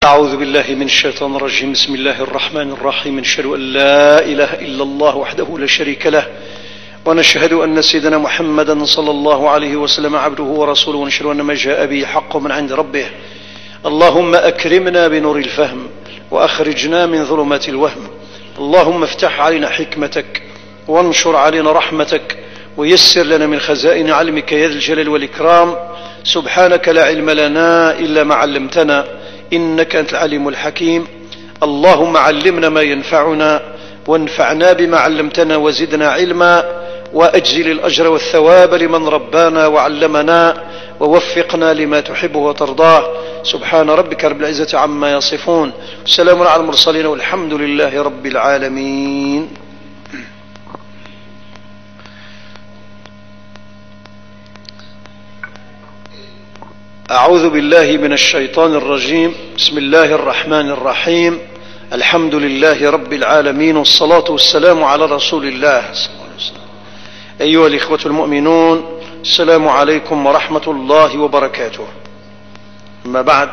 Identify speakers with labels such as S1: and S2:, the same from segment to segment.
S1: أعوذ بالله من الشيطان الرجيم. بسم الله الرحمن الرحيم. نشهد أن لا إله إلا الله وحده لا شريك له، ونشهد أن سيدنا محمدا صلى الله عليه وسلم عبده ورسوله، ونشهد أن ما جاء به حق من عند ربه. اللهم أكرمنا بنور الفهم وأخرجنا من ظلمات الوهم. اللهم افتح علينا حكمتك وانشر علينا رحمتك ويسر لنا من خزائن علمك يا ذا الجلال والإكرام. سبحانك لا علم لنا إلا ما علمتنا إنك أنت العليم الحكيم. اللهم علمنا ما ينفعنا وانفعنا بما علمتنا وزدنا علما، وأجزل الأجر والثواب لمن ربانا وعلمنا، ووفقنا لما تحبه وترضاه. سبحان ربك رب العزة عما يصفون، سلام على المرسلين، والحمد لله رب العالمين. أعوذ بالله من الشيطان الرجيم. بسم الله الرحمن الرحيم. الحمد لله رب العالمين، والصلاة والسلام على رسول الله صلى الله عليه وسلم. أيها الإخوة المؤمنون، السلام عليكم ورحمة الله وبركاته. أما بعد،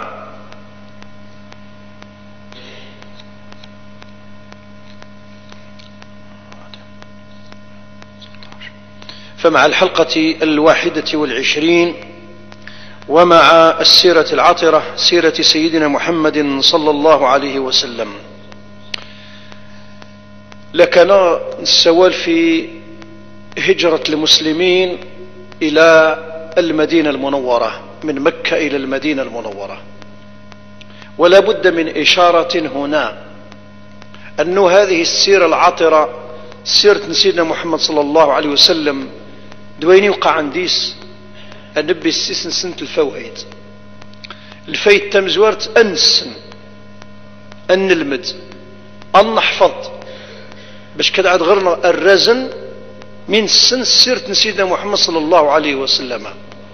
S1: فمع الحلقة 21 ومع السيرة العطرة، سيرة سيدنا محمد صلى الله عليه وسلم، لكان السوال في هجرة المسلمين إلى المدينة المنورة، من مكة إلى المدينة المنورة. ولا بد من إشارة هنا أن هذه السيرة العطرة، سيرة سيدنا محمد صلى الله عليه وسلم، دوين يوقع عنديس النبي السيسن سنة الفوائد الفايت تمزورت أنسن أن نلمد أن نحفظ باش كده عاد غيرنا الرزن من سن سيرة سيدنا محمد صلى الله عليه وسلم.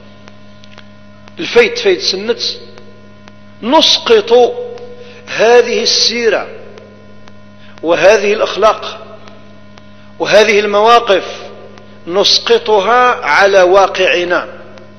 S1: الفايت فايت سنة نسقط هذه السيرة وهذه الأخلاق وهذه المواقف، نسقطها على واقعنا.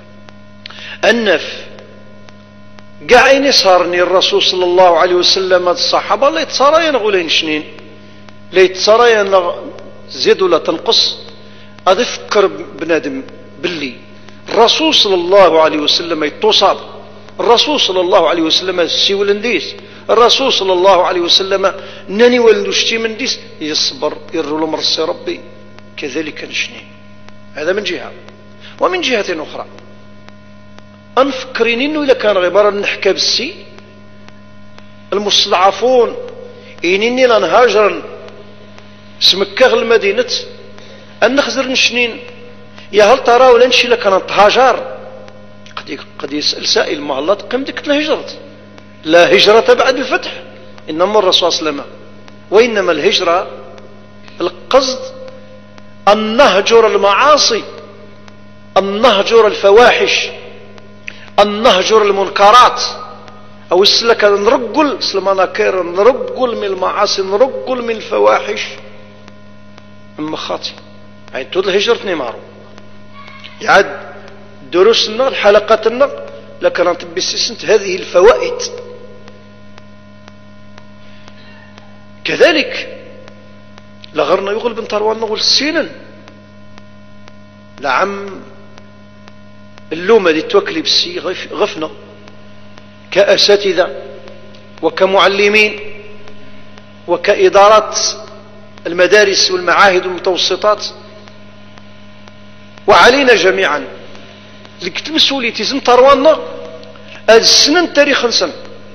S1: النف قاعين صارني الرسول صلى الله عليه وسلم الصحابة لا يتصارين غولين شنين، لا يتصارين زيد ولا تنقص. أذكر بنادم باللي الرسول صلى الله عليه وسلم يتصاب، الرسول صلى الله عليه وسلم السيول انديس، الرسول صلى الله عليه وسلم ناني ولوشتي من ديس يصبر يرولو مرسي ربي. كذلك نشنين. هذا من جهة. ومن جهة أخرى أنفكرين إنه إذا كان غبارا نحكى بالسي المستضعفون إنني لنهاجرا سمكة المدينة أن نخزر نشنين، يا هل ترى ولا نشي لك أنا تهاجر؟ قد يسأل سائل ما الله قمتك الهجرة؟ لا هجرة بعد الفتح، إنما الرسول صلى الله عليه وسلم، وإنما الهجرة القصد أن نهجر المعاصي، أن نهجر الفواحش، أن نهجر المنكرات، أو السلك نرقل سلمانا كير، نرقل من المعاصي، نرقل من الفواحش أما خاطي. يعني تود الهجرة نيمارو يعد دروسنا حلقاتنا لكن نطبي سنت هذه الفوائد. كذلك لغرنا يغل بن طروان نقول سينا لعم اللومة دي توكلي بالسي غفنا كأساتذة وكمعلمين وكإدارات المدارس والمعاهد والمتوسطات، وعلينا جميعا لكت مسؤوليتي زن طرواننا هذا السنن تاريخ نسن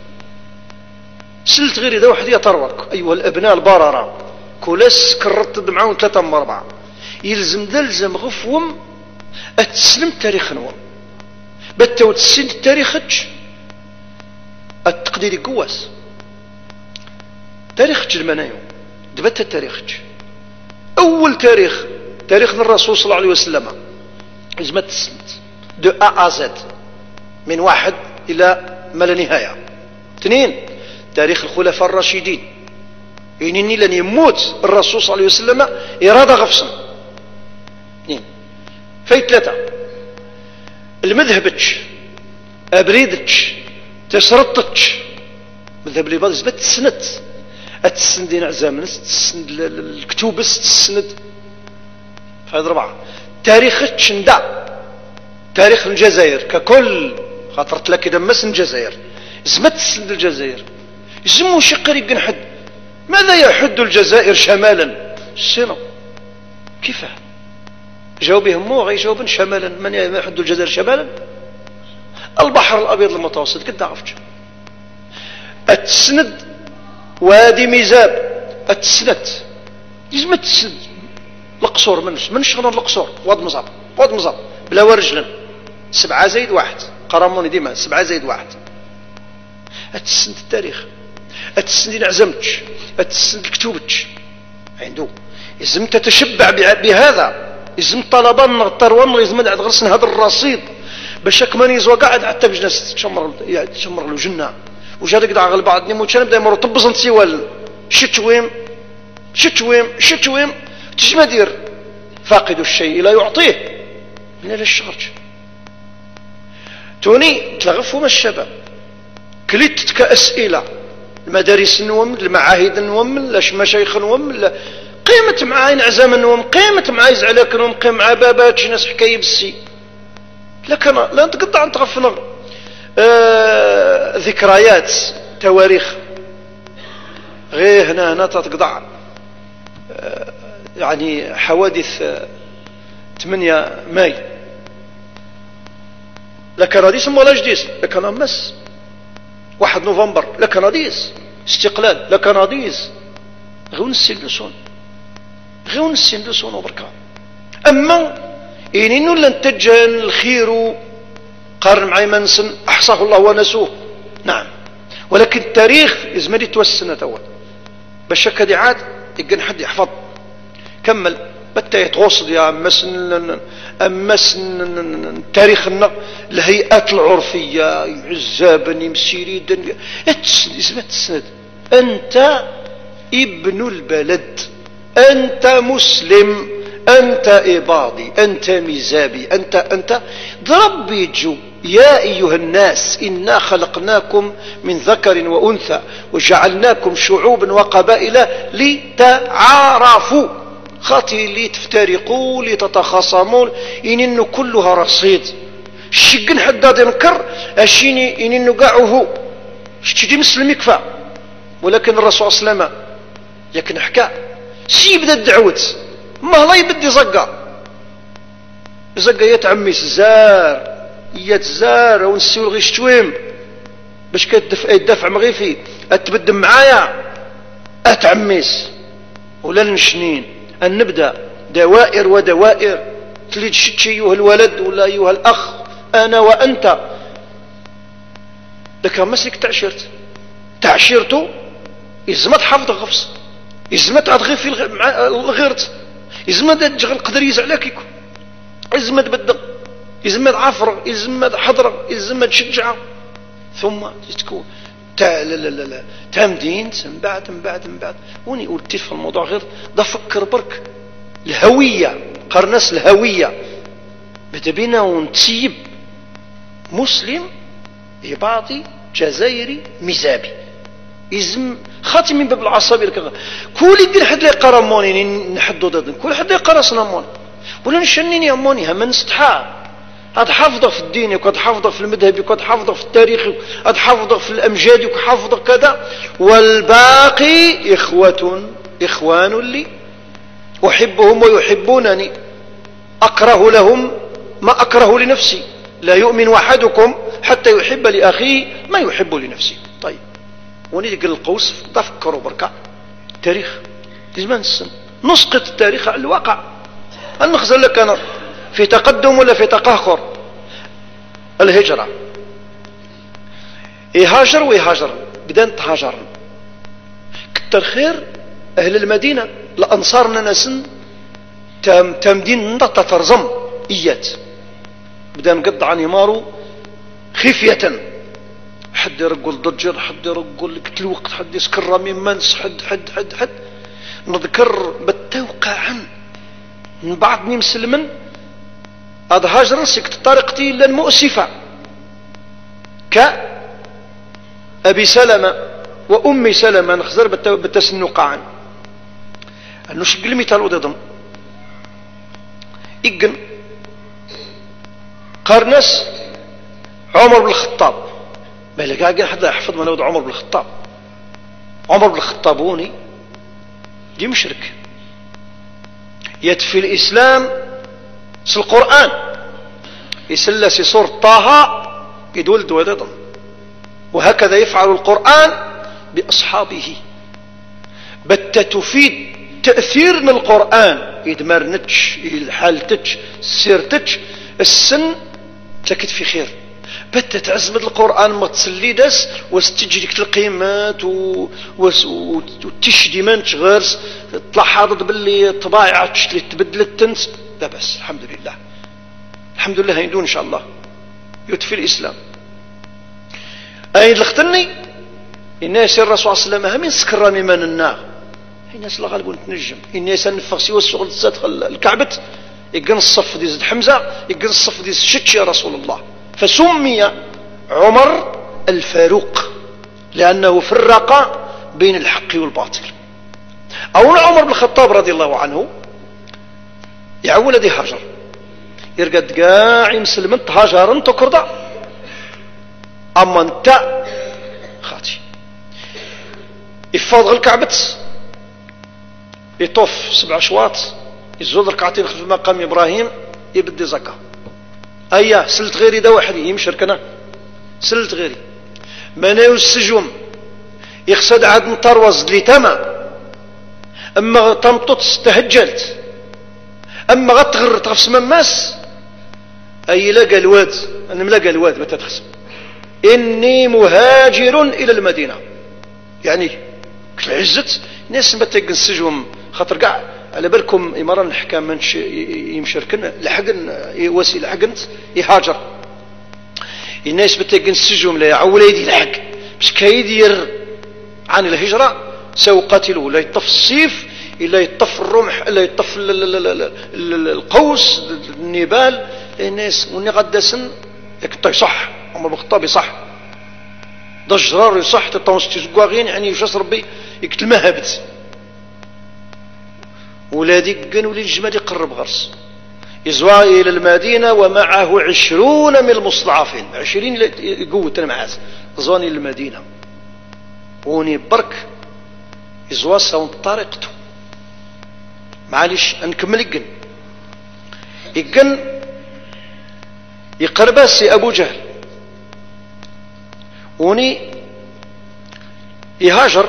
S1: سلت غير إذا واحد يطروك. أيها الأبناء البررة كولاس كررت معاهم 3 من 4 يلزم دلزم غفوم أتسلم تاريخ نوم بتا وتسين تاريخك التقدير قواس تاريخك المنايو دبت تاريخك. أول تاريخنا الرسول صلى الله عليه وسلم لازم تسلمت دو أ زد من 1 إلى ما لا نهاية. 2 تاريخ الخلفاء الراشدين، يعني لن يموت الرسول صلى الله عليه وسلم إرادة غفصا. 2 في 3 المذهبك أبريدك تسرطك مذهب الليبرالي زعما تسند عزام الناس، تسند الكتوبس، تسند هذا 4. تاريخ تشندا، تاريخ الجزائر ككل، خاطرت لك إذا مس الجزائر زعما تسند الجزائر، يسمو شقر يقن حد. ماذا يحد الجزائر شمالا؟ شنو كيفاه؟ جاوبهم مو غيجاوبن شمالا. من يحد الجزائر شمالا؟ البحر الأبيض المتوسط. قد عرفت التسند وادي ميزاب، التسند لازم تسند القصور. من شغل القصور واد مزاب بلا ورجلا 7 زائد 1 قرموني ديما 7 زائد 1. التسند التاريخ، التسند عزمتش، التسند كتوبتش عنده. لازم تتشبع بهذا، لازم طلبا نغطر لازم غرسن هذا الرصيد باش كمان يزوا قاعد حتى باش ناس تشمر له جنة وجا قاعد غل بعض نيمو كان بدا يمر طبز انت سوال شتويم تجمع دير فاقد الشيء لا يعطيه من الشرج. توني تلغفوا الشباب كليت كأسئلة المدارس نوم، المعاهد نوم، المشايخ نوم، قيمة معاين عزام نوم، قيمة معاي زعلك نوم، قيمة مع بابات ناس حكاية بالسي. لكن لا نتقطع نتغفنا ذكريات تواريخ غير هنا تتقطع. يعني حوادث 8 ماي لكن راديس ولا جديس، لكن امس 1 نوفمبر لكن راديس، استقلال لكن راديس غير نسين وبركة. اما إنه لن تجن الخير قارن معي منسن احصاه الله ونسوه. نعم، ولكن التاريخ لازم يتوسن توا باش هكا عاد يقن حد يحفظ. كمل بتا يتوصل يا امسن تاريخنا الهيئات العرفيه عزابا مسيريدا تسند. انت ابن البلد، انت مسلم، انت اباضي، انت ميزابي، انت ضرب بيجو. يا ايها الناس انا خلقناكم من ذكر وانثى وجعلناكم شعوبا وقبائل لتعارفوا. خاطي اللي تفترقوا اللي تتخاصمون إنه كلها رصيد. الشقن حداد ينكر اشيني إنه قاعه شتي مسلم يكفى. ولكن الرسول صلى الله عليه وسلم لكن حكى سيبدا الدعوة ما لا يبدي زقا يتعميس الزار يتزار ونسيو غير شتويم باش كتدفع مغيفي اتبدم معايا اتعميس ولا نشنين أن نبدأ دوائر ودوائر تليد شتشي أيها الولد ولا أيها الأخ أنا وأنت. لكن مسلك تعشيرته إزمت حافظ غفص، إزمت أدغي في الغيرت، إزمت تجغل قدر يزعلك يكون، إزمت بدق، إزمت عفر، إزمت حضر، إزمت شجعة. ثم تكون تمدين من بعد وني قلت في الموضوع غير ده فكر برك الهوية قرنس الهوية بدا بينا ونتسيب مسلم إباضي جزائري ميزابي إزم خاتم من باب العصبية كل يدير حد لي قرموني نحدو ضد كل حد لي قرصنا مون ولا نشنيني أموني هم نستحى هاد حافظه في الدين وقد حافظه في المذهب وقد حافظه في التاريخ وقد حافظه في الأمجاد وقد حافظه كذا والباقي إخوان لي أحبهم ويحبونني أكره لهم ما أكره لنفسي لا يؤمن أحدكم حتى يحب لأخيه ما يحب لنفسه. طيب ونيجي القوس تفكروا بركة التاريخ لازم نسقط التاريخ على الواقع. المخزن لك أنا في تقدم ولا في تقهقر. الهجرة يهاجر ويهاجر بدأ نتهاجر كتر خير أهل المدينة لأنصارنا ناسن تمدين تترزم إيات بدأ نقطع نمارو خفية حد يرقل ضجر حد يرقل قتل وقت حد يسكر من منس حد نذكر بالتوقع عن من بعض مسلمن هذا هاجر سكت طريقتي المؤسفة كأبي سلمة وأم سلمة نخزر بالتسنقعان أنه شق المثال ودضم إجن قرنس عمر بن الخطاب مالك قاعد حدا يحفظ من عمر بن الخطاب. عمر بن الخطاب هوني دي مشرك يتفي الإسلام في القرآن يسلس سورة طه يدولد ودضم، وهكذا يفعل القرآن بأصحابه. بت تفيد تأثير من القرآن يدمر نتش الحالتش سيرتش السن تكت في خير. بت تعزمد القرآن ما تصلي دس وستجريك القيمات وتشدي منش غرس تطلع حاضر باللي طبايع تشتري تبدل التنس. لا بس الحمد لله الحمد لله هيدون إن شاء الله يطفي الإسلام. أين لختني الناس الرسول صلى الله عليه وسلم من سكراني من النار الناس لا غالبون تنجم الناس نفخ سوى الشغل تدخل الكعبة يقن الصف دي زد حمزة يقن الصف دي شتش يا رسول الله. فسمي عمر الفاروق لأنه فرق بين الحق والباطل. أو عمر بن الخطاب رضي الله عنه يعول دي هاجر يرقد قاعي مسلم انت هاجر انت كردا أما انت خاتي يفاض الكعبة يطوف 7 أشواط يزود ركعتين خلف مقام إبراهيم يبدي زكاة. أيا سلت غيري دا واحد يمشرك أنا سلت غيري مناو السجوم يقصد عاد نطروز لي تما أما تمطط استهجلت أما غتغر تغفص من ماس أي لقى الواد أنا ملقى الواد متى تخصم إني مهاجر إلى المدينة يعني عزت ناس متى السجوم خاطر قاع على بالكم إمارة الحكام منش يمشركن لحقن يواسي لحقنت يهاجر الناس بتقن السجوم لا يعول يدي لحق مش كيدير عن الهجرة سو قتلوا لا يطف السيف إلا يطف الرمح إلا يطف القوس النبال الناس وني غدسن يكطي صح عمر بن الخطاب صح ضجرار يصح تطونس تسقواغين يعني يشاس ربي يقتل مهبت ولادي قنوا للجمال يقرب غرس يزوى إلى المدينة ومعه 20 من المستضعفين 20 قوة معاز زواني للمدينة وني برك يزوى سون طريقته معلش نكمل يقن يقرب سي أبو جهل وني يهاجر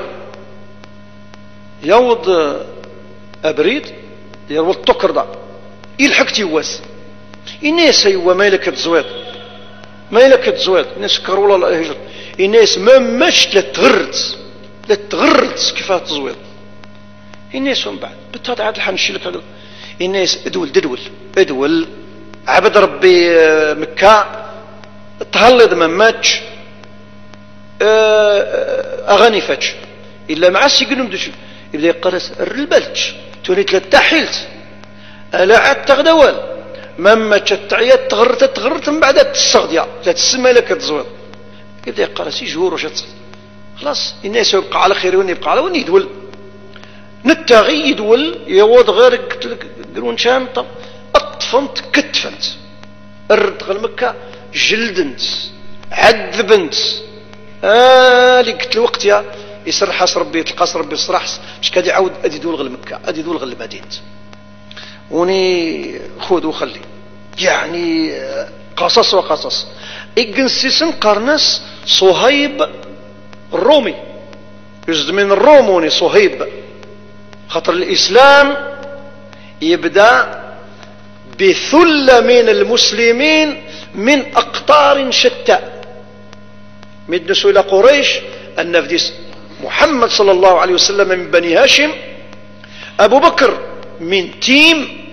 S1: يوض أبريد يروى التكر دا يلحق تيواس الناس هو مالك تزويد مالك تزويد الناس كروا الله الهجر الناس ما مش لا تغرت كيف تزويد الناس من بعد بتهاد عاد الحنشي لك هذا الناس ادول عبد ربي مكة تهلض ما ماتش اغاني فاتش الا مع السيقنم دوش يبدا يقرس الرلبلتش توني ثلاثة حيلت الا عاد تغدوال مما تشتعيات تغرت من بعد تستغديا لا تسمى لك تزويد يبدا يقرس يجور وش خلاص الناس يبقى على خير وين يبقى على وين يدول نتاغي يدول يوض غير قلون شانطة اطفنت كتفنت الردغ المكة جلدنت عذبنت اللي قلت الوقت يا يسرحس ربي يتلقاس ربي يصرحس مش كاد يعاود ادي دول غل مكة ادي دول غل المدينة وني خذ وخلي يعني قصص وقصص اجنسيسن قرنس صهيب الرومي يجد من الروموني صهيب خاطر الإسلام يبدأ بثلة من المسلمين من أقطار شتى مدنسوا إلى قريش النفديس محمد صلى الله عليه وسلم من بني هاشم أبو بكر من تيم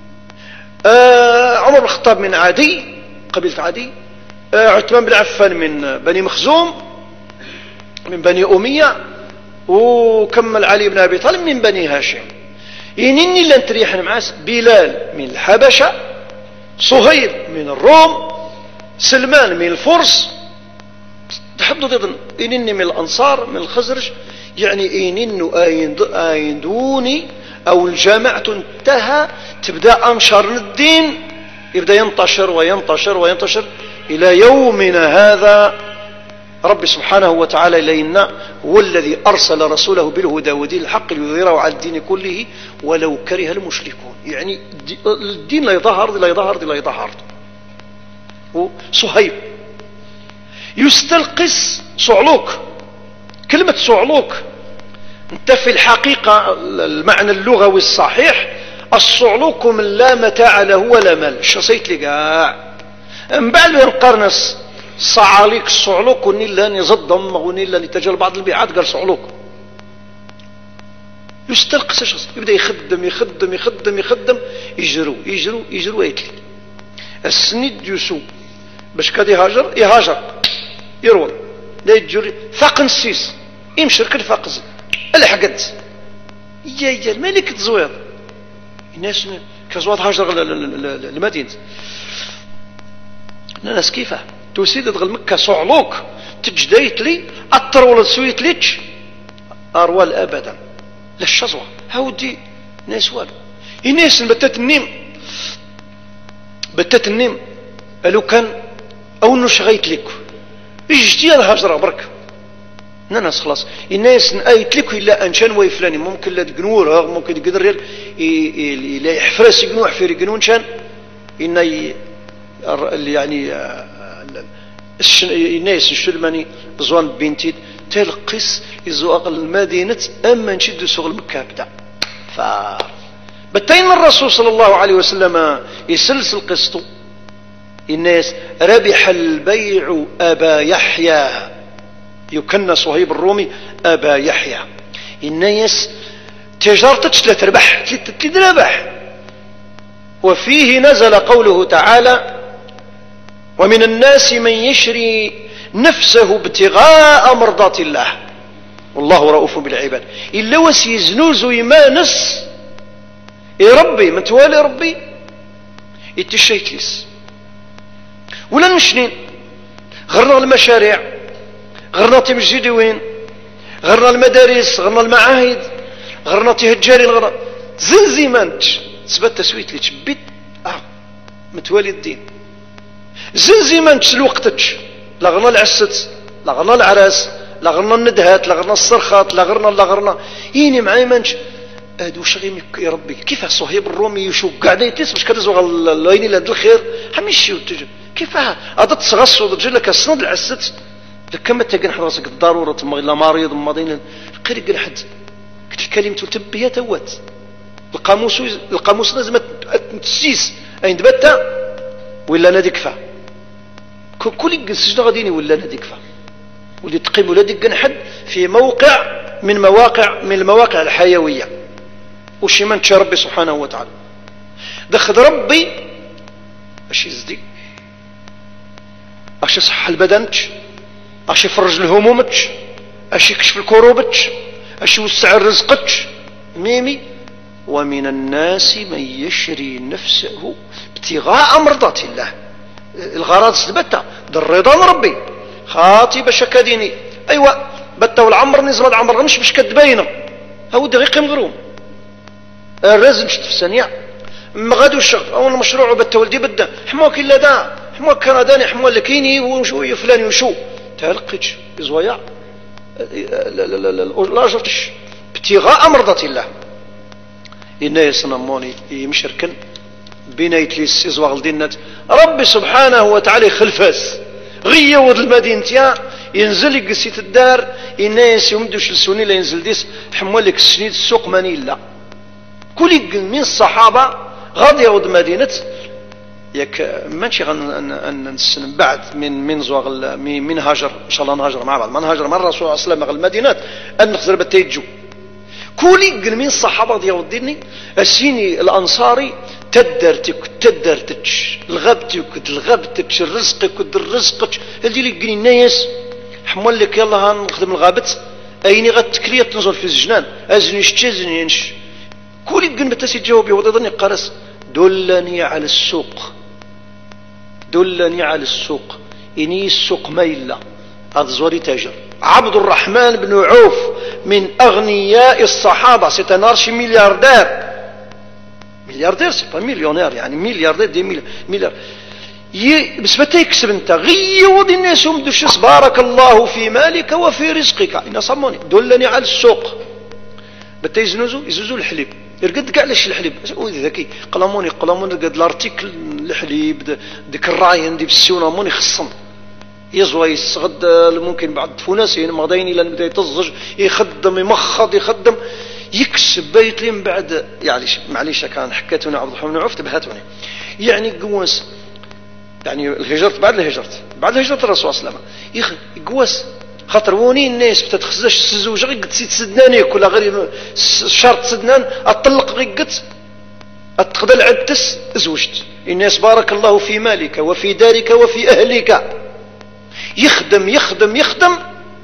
S1: عمر بن الخطاب من عدي قبيلة عدي عثمان بن عفان من بني مخزوم من بني أمية وكمل علي بن أبي طالب من بني هاشم ينني لن تريح معاس بلال من الحبشة صهيب من الروم سلمان من الفرس تحدد إذن إنني من الأنصار من الخزرج يعني إننو آيندوني أو الجماعة انتهى تبدأ أنشر الدين يبدأ ينتشر وينتشر وينتشر إلى يومنا هذا. رب سبحانه وتعالى إلينا هو الذي أرسل رسوله بالهدى ودين الحق ليظهره على الدين كله ولو كره المشركون. يعني الدين لا يظهر لا يظهر لا يظهر. صهيب يستلقس صعلوك. كلمة صعلوك انت في الحقيقة المعنى اللغوي الصحيح الصعلوك من لا متاع له ولا مال. الشصيت لي قاع من بعد ما نقرنس صعاليك الصعلوك ونيلا نصدم ونيلا نتجل بعض البيعات قال صعلوك. يستلقس الشخص يبدأ يخدم يخدم يخدم يخدم يجروا يتلي السند يسو باش كاد يهاجر يروى لا يجري ثاق نسيس يمشي ركل فاقز الحقد يا الملك تزوير الناس كزواد هاجر المدينة الناس كيفه توسيد دغل مكة صعلوك تجديت لي أطرول سويت ليتش أروال أبدا للشزوة هاودي ناس والو الناس بتت النيم قالوا كان أو نشغيت لك اجتيا الهجرة برك ناس خلاص الناس نأيت لك إلا أنشان ويفلاني ممكن لا تقنور ممكن يقدر لا يحفرس يقنوح في رقنون شان إن يعني الناس الشلماني زوان بنتي تلقس يزوق المدينة أما نشد سوق المكة بدا بتين الرسول صلى الله عليه وسلم يسلسل قسطه الناس ربح البيع أبا يحيى يكن صهيب الرومي أبا يحيى الناس تجارتك لا تربح تربح. وفيه نزل قوله تعالى ومن الناس من يشري نفسه ابتغاء مرضات الله والله رؤوف بالعباد. إلا وسيزنوزو يمانس يا ربي من توالي ربي يتشيتلس ولا نشنين غرنا المشاريع غرنا تمجيدي وين غرنا المدارس غرنا المعاهد غرنا تهجاري غرنا زنزي مانتش تثبت تسويت ليش بيت متوالي الدين زنزي مانتش لوقتش لا غرنا العست لا غرنا العراس لا غرنا الندهات لا غرنا الصرخات لا غرنا يني معاي مانتش هادو شغيمك يا ربي كيف صهيب الرومي يشوف قاعد يتيس باش كدزو العيني لهاد الخير حميشي وتجي كيف هذا تصغص ودرج لك السند العست كما تلقى راسك الضروره تما الا مريض ماضيين قريق الحد قلت الكلمه تلبيه توات القاموس لازم تسيس اين دبتا ولا نادي كفى كل سجده غاديني ولا نادي كفى ولي تقيم ولا ديك نحد في موقع من المواقع الحيويه وشي من ربي سبحانه وتعالى دخل ربي اش يزدي اش يصح البدنك اش يفرج الهمومك اش يكشف الكروبك اش يوسع رزقك ميمي ومن الناس من يشري نفسه ابتغاء مرضات الله الغرض سبتها الرضا من ربي خاطي باش كديني ايوا بتا والعمر نزل العمر مش باش كتبينه هو دقيق مغروم الرزق مش في ثانيه ما غادو الشغل او المشروع بتا ولدي بدا حموك الا دا حموك كان داني حمو لكيني وشو فلان وشو تلقيتش زويا لا جرتش ابتغاء مرضات الله الناس نموني يمشركن بنايت لي السيزواغ دينات ربي سبحانه وتعالى خلفاس غيود المدينة ينزل يقسيت الدار الناس يمدوش لسوني لا ينزل ديس حمولك السنيد السوق ماني لا كل من الصحابة غادي يود مدينة ياك ماشي غنسن بعد من زواغ من هاجر ان شاء الله نهاجر مع بعض ما نهاجر مع الرسول صلى الله عليه وسلم غير المدينات ان نخزر بتيجو كل من الصحابة ديال الدين السيني الانصاري تدرتك الغبتك رزقك رزقك هذه اللي قلي الناس حمول لك يلا نخدم الغابت ايني غتكليه تنزل في الجنان ازنيش تزنيش كل قلنا تسي جاوبي وضعني قرص دلني على السوق إني السوق ميلة هذا زواري تاجر. عبد الرحمن بن عوف من أغنياء الصحابة، سي ان ارشي ملياردير. ملياردير سي با مليونير، يعني ملياردير دي مليار. بس متى يكسب انت غيود الناس ومدوش بارك الله في مالك وفي رزقك. إن صموني دلني على السوق بتا يزوزوا الحليب. يرقد كاع علاش الحليب ذكي قلموني قد الارتيكل الحليب ديك الراين دي بالسيونه موني خصم يزوى يصغد ممكن بعد فوناسين مغدين الى بدا يطزج يخدم يمخض يخدم يكسب بيت لين بعد. يعني معليش كان حكيتوني عبد الرحمن بن عوف تبهتوني. يعني قواس، يعني الهجرة بعد الهجرة الرسول صلى الله عليه وسلم قواس خاطر ووني الناس بتتخزش الزوجه غير قد تسدناني كل غير شرط سدنان اطلق غير قد اتقدر العدتس زوجت. الناس بارك الله في مالك وفي دارك وفي اهلك. يخدم يخدم يخدم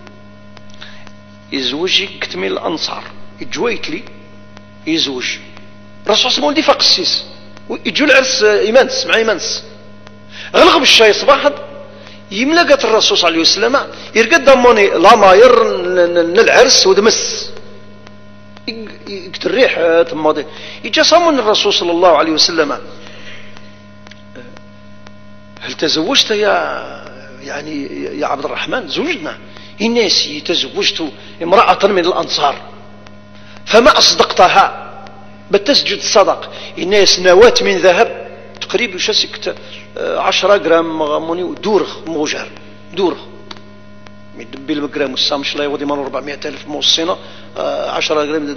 S1: يزوج كتميل الانصار يجويت لي يزوج الرسول صلى الله عليه وسلم فاق السيس يجو العرس يمانس مع يمانس غلغب الشاي صباحا يملقت الرسول صلى الله عليه وسلم يرقد دموني لاماير العرس ودمس يقتل الريح تماضي يجي صامون الرسول صلى الله عليه وسلم هل تزوجت يا عبد الرحمن؟ زوجنا الناس تزوجت امرأة من الأنصار فما أصدقتها بتسجد الصدق. الناس نواة من ذهب تقريبا يشسكت 10 جرام مغموني دورغ موجار دورغ يدبي المجرام والسامش لا يودي مالو 400,000 موصينا 10 جرام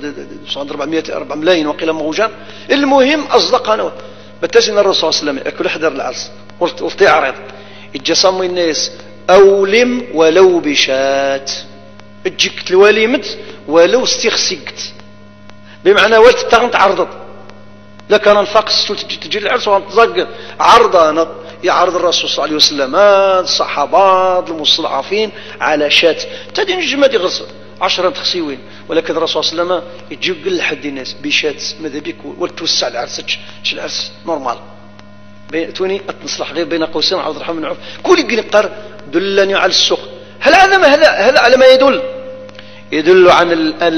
S1: 4 ملايين وقيل موجان. المهم أصدق أنا بتسن الرسول صلى الله عليه وسلم كل حدر العرس ولتي عريض يتجسم الناس أولم ولو بشات تجيك الوليمت ولو استخسيكت بمعنى ولت تغنت عرضت لكن انفاق تجي العرس وانتزق عرض يعرض الرسول صلى الله عليه وسلم الصحابات المستضعفين على شات تدي نجمة دي غص 10 تخسيوين ولكن الرسول صلى الله عليه وسلم يجي يقول لحد الناس بشات ماذا بك وتوسع العرس العرس نورمال توني تصلح غير بين قوسين عبد الرحمن بن عوف كل يقدر دلني على السوق. هل هذا على ما يدل عن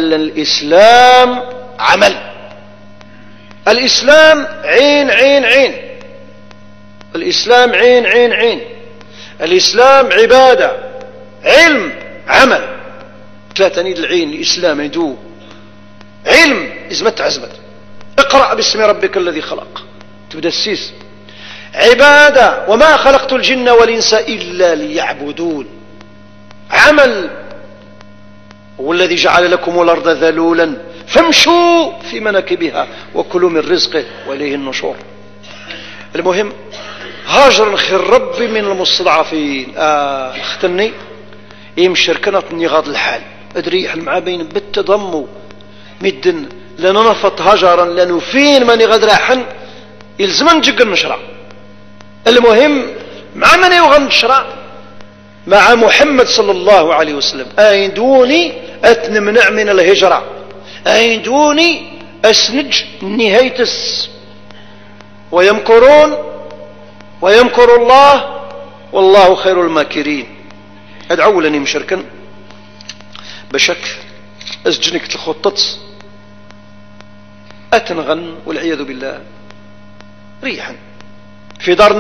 S1: الإسلام عمل. الإسلام عين عين عين. الإسلام عين عين عين. الإسلام عبادة علم عمل. ثلاثة نيد العين الإسلام يدو علم إزمت عزمت. اقرأ باسم ربك الذي خلق تبدأ السيس عبادة وما خلقت الجن والإنس إلا ليعبدون. عمل هو الذي جعل لكم الأرض ذلولا فامشوا في مناكبها وكلوا من رزقه وإليه النشور. المهم هاجر خير ربي من المستضعفين. اختني يمشي ركنتني غاض الحال ادري مع بين بالتضمو مدن لننفط هجرا لانه فين ماني غاد راحن يلزم نجق النشرة. المهم مع من يغى النشرة مع محمد صلى الله عليه وسلم. أين دوني أتنمنع من الهجرة أين دوني أسنج نهاية ويمكر الله والله خير الماكرين. أدعو لني مشركا بشك أسجنك الخطط أتنغن والعياذ بالله ريحا في دار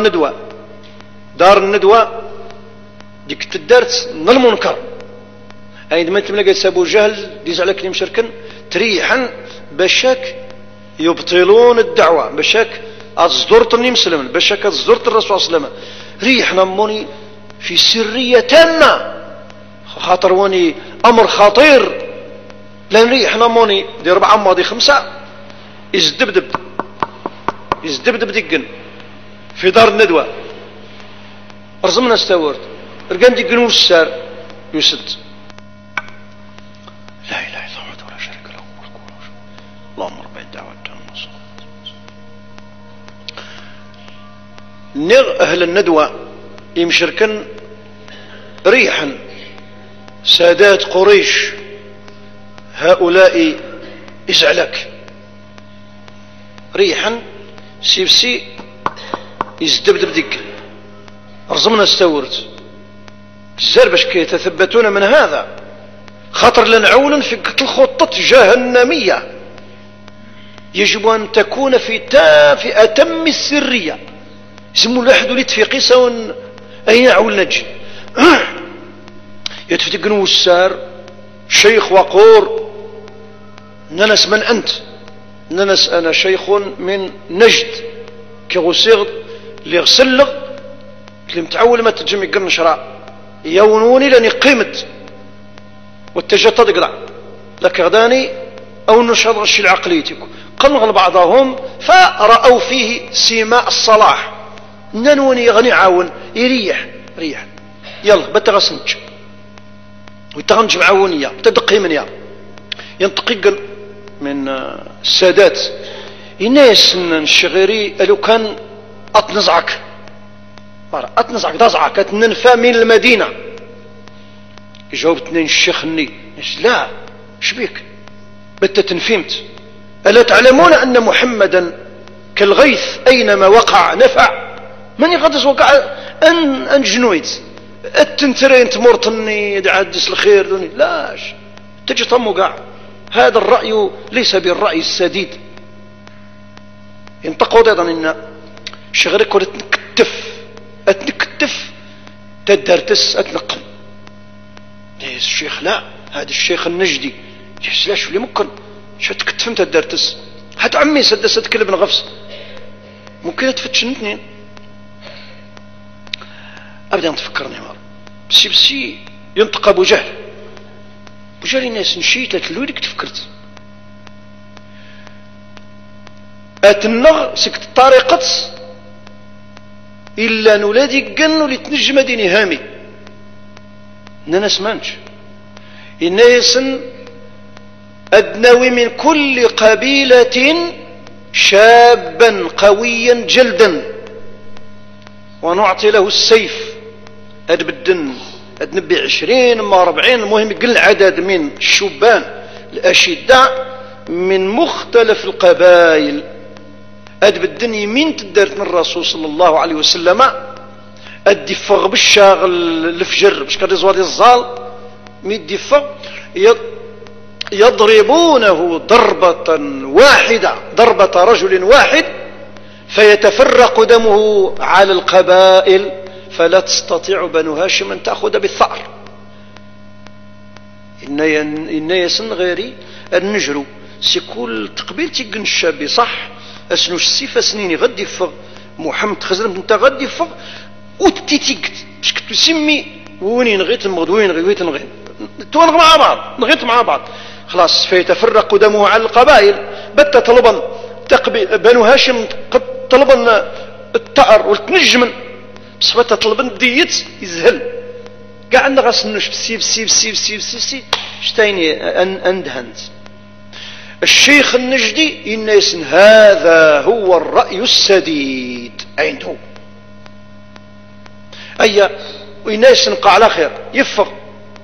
S1: الندوة ديك تدارت من المنكر عندما تملقى سابو جهل ديز عليك مشركا تريحا بشك يبطلون الدعوة بشك أصدرتني مسلما بشك أصدرت الرسول صلى الله عليه وسلم ريحنا موني في سرية تامة خاطر واني أمر خطير لأن ريحنا موني دي 4 ماضي 5 يزدبدب دقن في دار الندوة رزمنا استورت رقان دقن والسار يسد لا إله إلا الله ولا شريك له اللهم رب الدعوة أهل الندوة يمشركن ريحا سادات قريش هؤلاء إزعلك ريحا سيبسي يزدبدب ديك رزمنا استورت الزر باش كيتثبتون من هذا، خاطر لنعون في الخطة جهنمية يجب أن تكون في أتم السرية. يسمو الواحد وليد في قصة أين عول نجي يتفتقن وسار شيخ وقور ننس من أنت؟ ننس أنا شيخ من نجد كي غسيغ اللي غسلغ اللي متعول ما تجمع قرن شراء يونوني لاني قيمت واتجهت تقلع لك غداني أو نشهد غشي العقليتك قنغل بعضهم فرأوا فيه سيماء الصلاح ننوني يغني عاون يريح ريح يلا بتغسنج ويتغنج معاونية تدقي من ينتقي من السادات الناس الشغيري لو كان أتنزعك تزعك أتننفى من المدينة. جاوبتني الشيخني لا شبيك تنفيمت ألا تعلمون أن محمدا كالغيث أينما وقع نفع؟ من يقدس وقع أن جنويت التنترين تمرطني دعدس الخير دوني لاش تجي طمو قاع. هذا الرأي ليس بالرأي السديد. ينطقوا أيضا إن شغلك ولا أتنكتف تدرتس أتنقم. الشيخ لا هذا الشيخ النجدي لا شو اللي ممكن شو تكتفم تدرتس حتى عمي سدست كلب نغفص ممكن تفتشن اثنين أبدا تفكرني مار بسي ينطق أبو جهل الناس نشيت لتلويدك تفكرت أتنغ سكت طريقة إلا نولادي قنوا لتنجم ديني هامي ناس مانش الناس أدنوي من كل قبيلة شابا قويا جلدا ونعطي له السيف أدبدن أدنبي 20 ما 40 المهم يقل عدد من الشبان الأشداء من مختلف القبائل أدبدن يمين تدارت من الرسول صلى الله عليه وسلم الدفاق بالشاغل الفجر باش كان يزوار الزال ميدي فق يضربونه ضربة واحدة ضربة رجل واحد فيتفرق دمه على القبائل فلا تستطيع بنو هاشم أن تأخذ بالثأر. إن يسن غيري النجرو سيكون تقبيل تيقن الشابي صح أسنوش السيفة سنيني غدي فق محمد خزرم انت غدي فق وتتيكت باش كتسمي وين نغيت المغد وين نغيت نغيت تونغ مع بعض نغيت مع بعض خلاص فيتفرق دمه على القبائل بت طلبا بنو هاشم قد طلبا التأر والتنجمن بصفة طلبا ديت يزهل قاع عندنا غاسنوش بسيف شتايني اندهنت الشيخ النجدي الناس هذا هو الرأي السديد عنده أي ويناس نقع على خير يفغ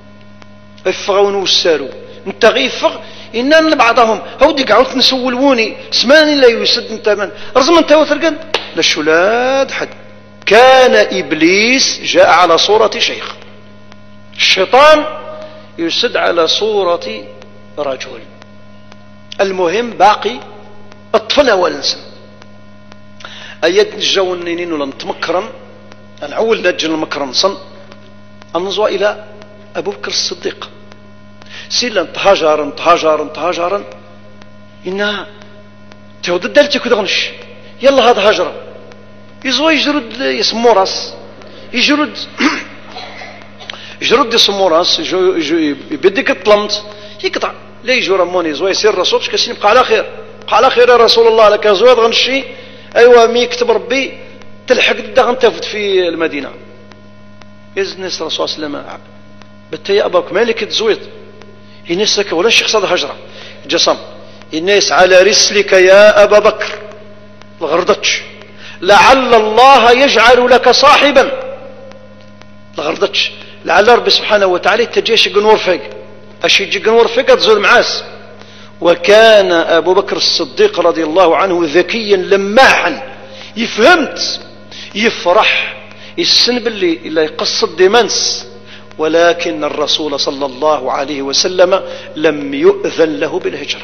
S1: ونوسارو انت غيفغ إننا بعضهم هودي قعدت نسولوني سماني لا يسد انت من رزم انت وثرقن للشولاد حد كان إبليس جاء على صورة شيخ الشيطان يسد على صورة رجل المهم باقي الطفل والنسم أيد نجاونين ولن تمكرن العول نجل المكرن صن النزوى إلى أبو بكر الصديق سيلا انتهاجرا إنها تودد دالتي كده غنش يلا هذا هاجرة يزوى يجرد يسمو راس يجرد يسمو راس يبدك الطلمت يقطع لا يجو رموني زوى يسير الرسول كسين بقى على خير يا رسول الله لك زواد غنشي أيوة مي كتب ربي تلحق دا غنتفت في المدينة يزنس الرسول صلى الله عليه وسلم بتي أباك مالك تزويد الناس لك ولا الشيخ صاد هجرة جسم الناس على رسلك يا أبا بكر الغردتش لعل الله يجعل لك صاحبا الغردتش لعل ربي سبحانه وتعالى تجيش قنور فيك أشي يجي قنور فيك تزول معاس. وكان أبو بكر الصديق رضي الله عنه ذكيا لماحا يفهمت يفرح السن باللي إلا يقصد ديمانس ولكن الرسول صلى الله عليه وسلم لم يؤذن له بالهجرة.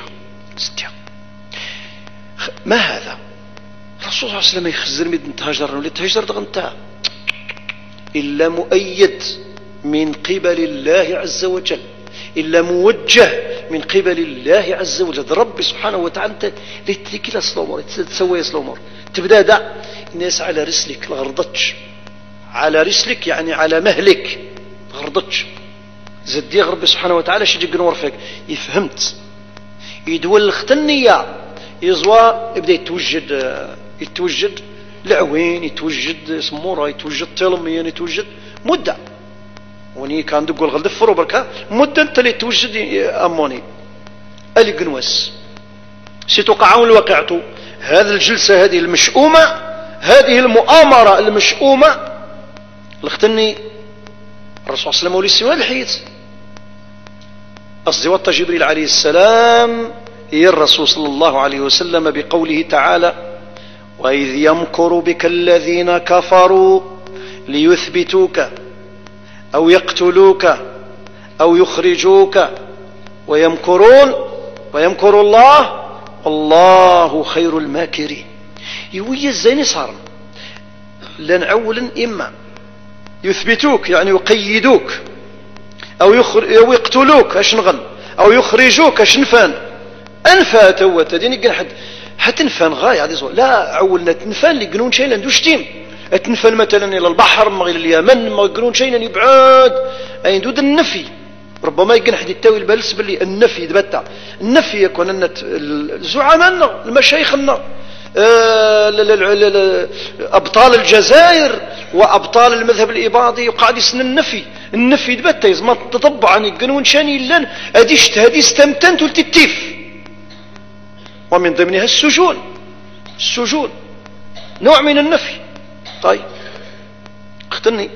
S1: ما هذا؟ الرسول صلى الله عليه وسلم يخزر ميد تهجر ولا تهجر دغنتا إلا مؤيد من قبل الله عز وجل، إلا موجه من قبل الله عز وجل. ربي سبحانه وتعالى انت لتريكي الأمور تسوي الأمور تبدأ دع الناس على رسلك لغرضتش، على رسلك يعني على مهلك غرضتش زدي ربي سبحانه وتعالى شي يجي نور فيك يفهمت يدول الختنية يزوى يبدأ يتوجد العوين، يتوجد سمورة، يتوجد تلميان، يتوجد مدة وني كان دقوا الغلدفر وبركا مدة انت اللي توجد اموني القنوس ستقعون الواقعة. هذه الجلسة هذه المشؤومة، هذه المؤامرة المشؤومة لختني الرسول صلى الله عليه وسلم الحيط أصدوات جبريل عليه السلام هي الرسول صلى الله عليه وسلم بقوله تعالى: وإذ يمكر بك الذين كفروا ليثبتوك أو يقتلوك أو يخرجوك ويمكرون ويمكر الله والله خير الماكرين. يوي الزين صار لن أولا إما يثبتوك يعني يقيدوك أو يقتلوك أش نغن أو يخرجوك أش نفان أنفا توا تديني قن حتى نفان غاية هذه لا عولنا تنفان اللي قنون شيء لندوش تيم تنفان مثلا إلى البحر ما إلى اليمن ما قنون شيء يبعاد أي دود النفي ربما يقن حد يتاوي البلس باللي النفي دبتا النفي يكون أن زعماء المشايخنا أبطال الجزائر وأبطال المذهب الإباضي وقاعد يسن النفي دبتا يزمان تطبع عن يقنون شاني لن أديشت هذه استمتنت والتتيف ومن ضمنها السجون نوع من النفي. طيب اختني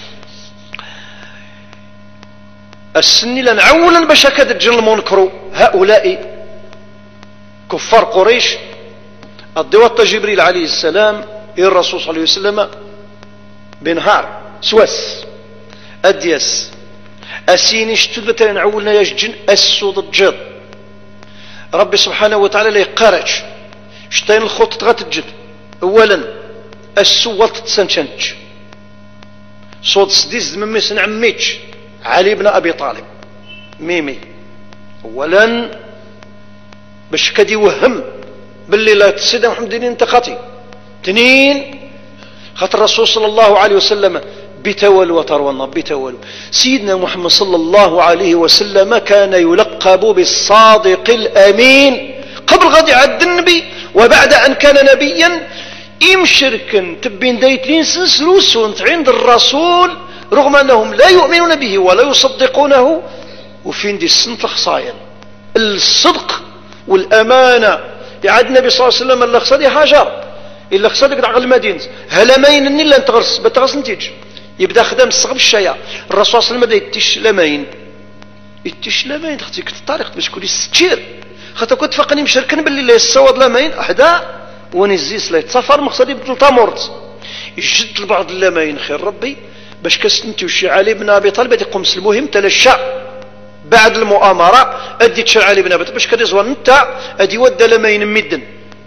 S1: السني لن عولا باش هكذا تجن منكروا هؤلاء كفار قريش الضوات جبريل عليه السلام إلى الرسول صلى الله عليه وسلم بنهار سوس أديس أسيني اشتدت لن عولنا يجن السود الجد ربي سبحانه وتعالى لا يقارج شتين الخط غتجد اولا السوط تسنشنج صوت سديس من مسن عميتش علي بن ابي طالب ميمي اولا باش كدي وهم باللي لا سيدنا محمد انت خاطي اثنين خاطر الرسول صلى الله عليه وسلم بتول وترون بتول سيدنا محمد صلى الله عليه وسلم كان يلقب بالصادق الأمين قبل غد عد النبي وبعد أن كان نبيا إمشركا تبين دايتين سنسلوسونت عند الرسول رغم أنهم لا يؤمنون به ولا يصدقونه وفين دي السنت الخصاين الصدق والأمانة يعد النبي صلى الله عليه وسلم اللي خصدي هاجر إلا خصدك دعق المدينة هلمين إني لا تغرس بتغرس نتيج يبدا خدام الصغب الشيا الرسول صلى الله عليه وسلم بدا يتش لمين خاطيك الطريق باش كل ستير خاطر كنت فقني مشركن باللي لا يسود لمين احدا ونزيس لا يتسافر مقصدي بثلاثه مرت يشد لبعض اللمين خير ربي باش كسنتي وشي علي بن ابي طالب يقوم المهم تلشى بعد المؤامره ادي تشرع علي بن ابي طالب باش كديزوان انت ادي ود لمين مدن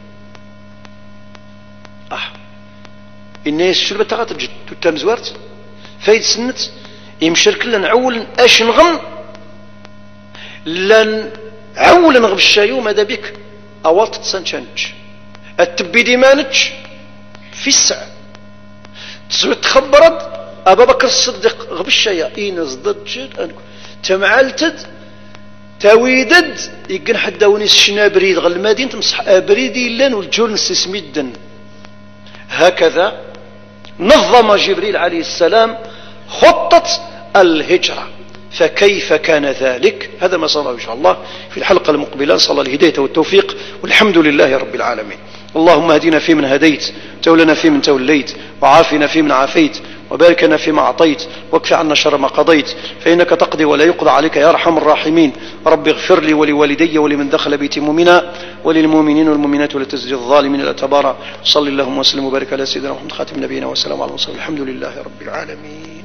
S1: الناس شربت غاتجد تمزورت فايد سنت يمشرك لن عول اش نغم لن عول نغب الشايو ماذا بك اوالت تسنشنج التبي ديمانج في الساعة تخبرت ابا بكر الصديق غب الشايا اين زدت تمعلتد تاويدد يقن حدا ونيس شنا بريد غل المدينة تمسح بريدي لن والجول نسسميدن هكذا نظم جبريل عليه السلام خطة الهجرة. فكيف كان ذلك؟ هذا ما صنعه إن شاء الله في الحلقة المقبلة. نسأل الله الهداية والتوفيق والحمد لله رب العالمين. اللهم اهدنا فيمن هديت تولنا فيمن توليت وعافنا فيمن عافيت وبارك لنا فيما أعطيت واكف عنا شر ما قضيت فإنك تقضي ولا يقضى عليك يا أرحم الراحمين. رب اغفر لي ولوالدي ولمن دخل بيتي مؤمنا وللمؤمنين والمؤمنات ولا تزد الظالمين لا تبارا. صلى اللهم وسلم وبارك على سيدنا محمد خاتم نبينا وسلام على المرسلين الحمد لله رب العالمين.